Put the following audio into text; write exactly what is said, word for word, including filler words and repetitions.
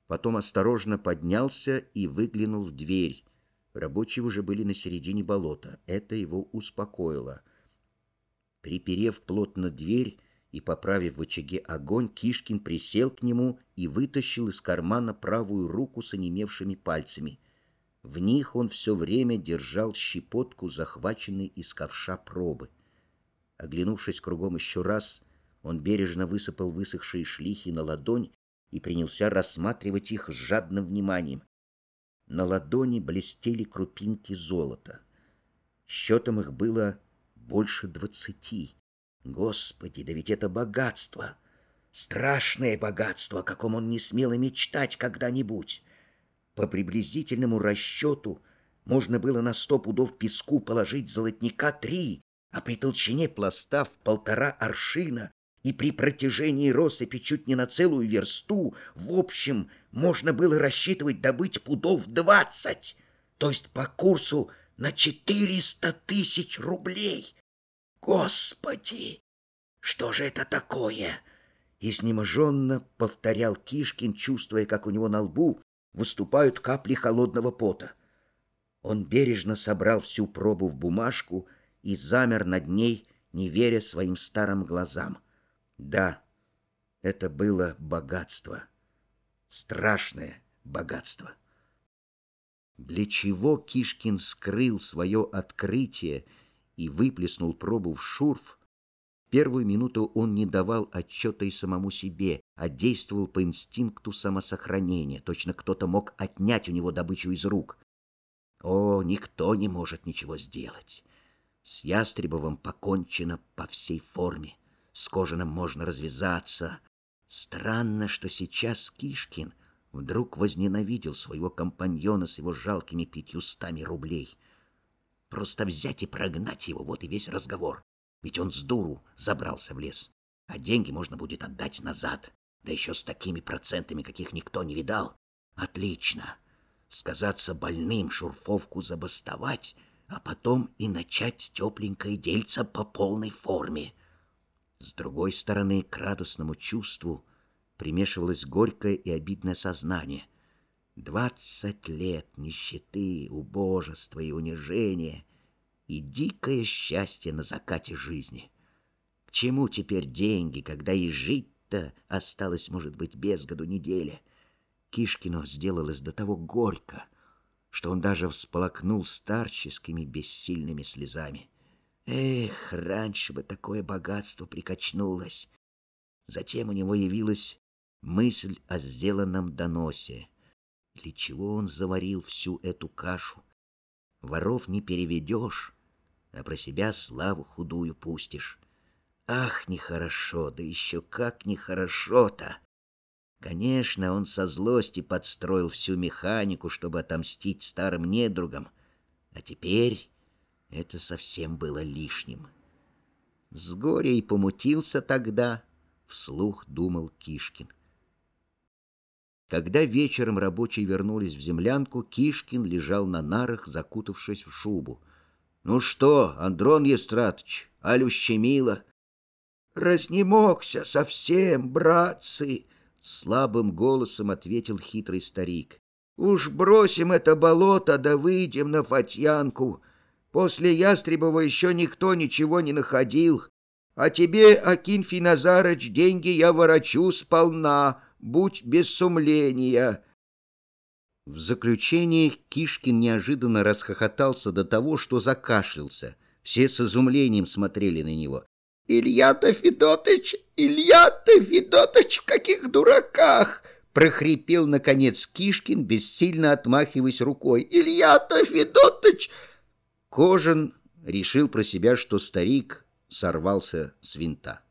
Потом осторожно поднялся и выглянул в дверь. Рабочие уже были на середине болота. Это его успокоило. Приперев плотно дверь и поправив в очаге огонь, Кишкин присел к нему и вытащил из кармана правую руку с онемевшими пальцами. В них он все время держал щепотку, захваченной из ковша пробы. Оглянувшись кругом еще раз, он бережно высыпал высохшие шлихи на ладонь и принялся рассматривать их с жадным вниманием. На ладони блестели крупинки золота. Счетом их было больше двадцати. Господи, да ведь это богатство! Страшное богатство, о каком он не смел и мечтать когда-нибудь. По приблизительному расчету можно было на сто пудов песку положить золотника три, а при толщине пласта в полтора аршина и при протяжении россыпи чуть не на целую версту, в общем, можно было рассчитывать добыть пудов двадцать, то есть по курсу на четыреста тысяч рублей. Господи, что же это такое? Изнеможенно повторял Кишкин, чувствуя, как у него на лбу выступают капли холодного пота. Он бережно собрал всю пробу в бумажку и замер над ней, не веря своим старым глазам. Да, это было богатство, страшное богатство. Для чего Кишкин скрыл свое открытие и выплеснул пробу в шурф, в первую минуту он не давал отчета и самому себе, а действовал по инстинкту самосохранения. Точно кто-то мог отнять у него добычу из рук. О, никто не может ничего сделать. С Ястребовым покончено по всей форме. С Кожаным можно развязаться. Странно, что сейчас Кишкин вдруг возненавидел своего компаньона с его жалкими пятьюстами рублей. Просто взять и прогнать его, вот и весь разговор. Ведь он с дуру забрался в лес, а деньги можно будет отдать назад, да еще с такими процентами, каких никто не видал. Отлично. Сказаться больным, шурфовку забастовать, а потом и начать тепленькое дельце по полной форме. С другой стороны, к радостному чувству примешивалось горькое и обидное сознание. Двадцать лет нищеты, убожества и унижения и дикое счастье на закате жизни. К чему теперь деньги, когда и жить-то осталось, может быть, без году неделя? Кишкину сделалось до того горько, что он даже всплакнул старческими бессильными слезами. Эх, раньше бы такое богатство прикачнулось. Затем у него явилась мысль о сделанном доносе. Для чего он заварил всю эту кашу? Воров не переведешь, а про себя славу худую пустишь. Ах, нехорошо, да еще как нехорошо-то! Конечно, он со злости подстроил всю механику, чтобы отомстить старым недругам, а теперь это совсем было лишним. С горя и помутился тогда, вслух думал Кишкин. Когда вечером рабочие вернулись в землянку, Кишкин лежал на нарах, закутавшись в шубу. — Ну что, Андрон Евстратыч, аль ущемило? — Разнемогся совсем, братцы! — слабым голосом ответил хитрый старик. — Уж бросим это болото, да выйдем на Фатьянку. После Ястребова еще никто ничего не находил. А тебе, Акинфий Назарыч, деньги я ворочу сполна, будь без сумления. В заключение Кишкин неожиданно расхохотался до того, что закашлялся. Все с изумлением смотрели на него. — Илья-то Федотыч, Илья-то Федотыч, в каких дураках! — прохрипел, наконец, Кишкин, бессильно отмахиваясь рукой. — Илья-то Федотыч! Кожан решил про себя, что старик сорвался с винта.